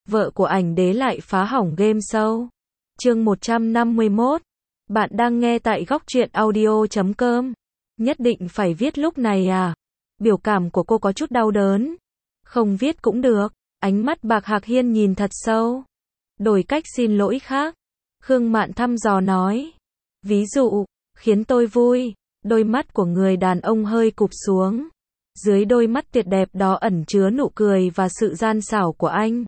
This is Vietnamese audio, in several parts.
vợ của ảnh đế lại phá hỏng game show. Chương 151. Bạn đang nghe tại góc truyện audio.com. Nhất định phải viết lúc này à? Biểu cảm của cô có chút đau đớn. Không viết cũng được. Ánh mắt Bạc Hạc Hiên nhìn thật sâu. Đổi cách xin lỗi khác. Khương Mạn thăm dò nói. Ví dụ, khiến tôi vui. Đôi mắt của người đàn ông hơi cụp xuống. Dưới đôi mắt tuyệt đẹp đó ẩn chứa nụ cười và sự gian xảo của anh.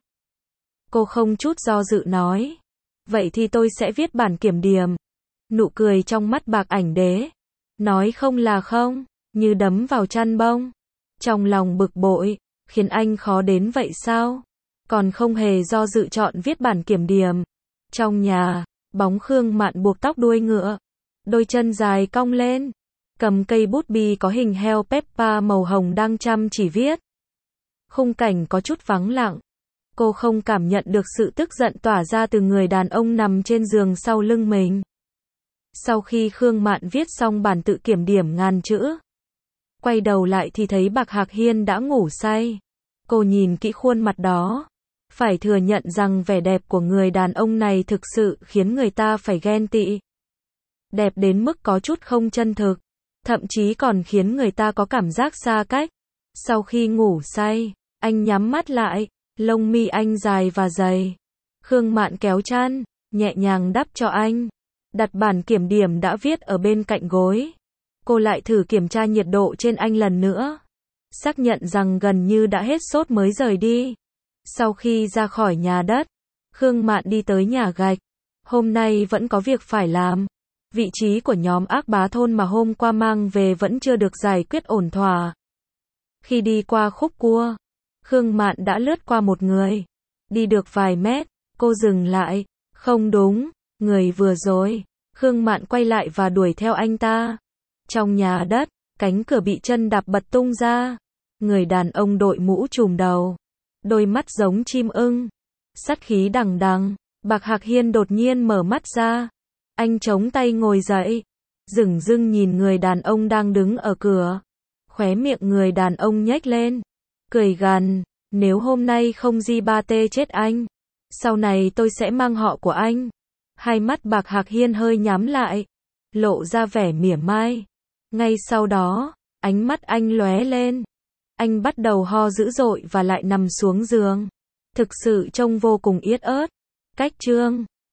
Cô không chút do dự nói. Vậy thì tôi sẽ viết bản kiểm điểm. Nụ cười trong mắt Bạc ảnh đế. Nói không là không, như đấm vào chăn bông. Trong lòng bực bội, khiến anh khó đến vậy sao? Còn không hề do dự chọn viết bản kiểm điểm. Trong nhà, bóng Khương Mạn buộc tóc đuôi ngựa. Đôi chân dài cong lên. Cầm cây bút bi có hình heo Peppa màu hồng đang chăm chỉ viết. Khung cảnh có chút vắng lặng. Cô không cảm nhận được sự tức giận tỏa ra từ người đàn ông nằm trên giường sau lưng mình. Sau khi Khương Mạn viết xong bản tự kiểm điểm ngàn chữ, quay đầu lại thì thấy Bạc Hạc Hiên đã ngủ say. Cô nhìn kỹ khuôn mặt đó. Phải thừa nhận rằng vẻ đẹp của người đàn ông này thực sự khiến người ta phải ghen tị. Đẹp đến mức có chút không chân thực. Thậm chí còn khiến người ta có cảm giác xa cách. Sau khi ngủ say, anh nhắm mắt lại. Lông mi anh dài và dày. Khương Mạn kéo chăn, nhẹ nhàng đắp cho anh. Đặt bản kiểm điểm đã viết ở bên cạnh gối. Cô lại thử kiểm tra nhiệt độ trên anh lần nữa. Xác nhận rằng gần như đã hết sốt mới rời đi. Sau khi ra khỏi nhà đất, Khương Mạn đi tới nhà gạch. Hôm nay vẫn có việc phải làm. Vị trí của nhóm ác bá thôn mà hôm qua mang về vẫn chưa được giải quyết ổn thỏa. Khi đi qua khúc cua, Khương Mạn đã lướt qua một người. Đi được vài mét, cô dừng lại. Không đúng, người vừa rồi. Khương Mạn quay lại và đuổi theo anh ta. Trong nhà đất, cánh cửa bị chân đạp bật tung ra. Người đàn ông đội mũ trùm đầu. Đôi mắt giống chim ưng. Sát khí đằng đằng. Bạc Hạc Hiên đột nhiên mở mắt ra. Anh chống tay ngồi dậy. Dửng dưng nhìn người đàn ông đang đứng ở cửa. Khóe miệng người đàn ông nhếch lên. Cười gằn, nếu hôm nay không Di-ba-tê chết anh, sau này tôi sẽ mang họ của anh. Hai mắt Bạc Hạc Hiên hơi nhắm lại, lộ ra vẻ mỉa mai. Ngay sau đó, ánh mắt anh lóe lên. Anh bắt đầu ho dữ dội và lại nằm xuống giường. Thực sự trông vô cùng yết ớt. Cách chương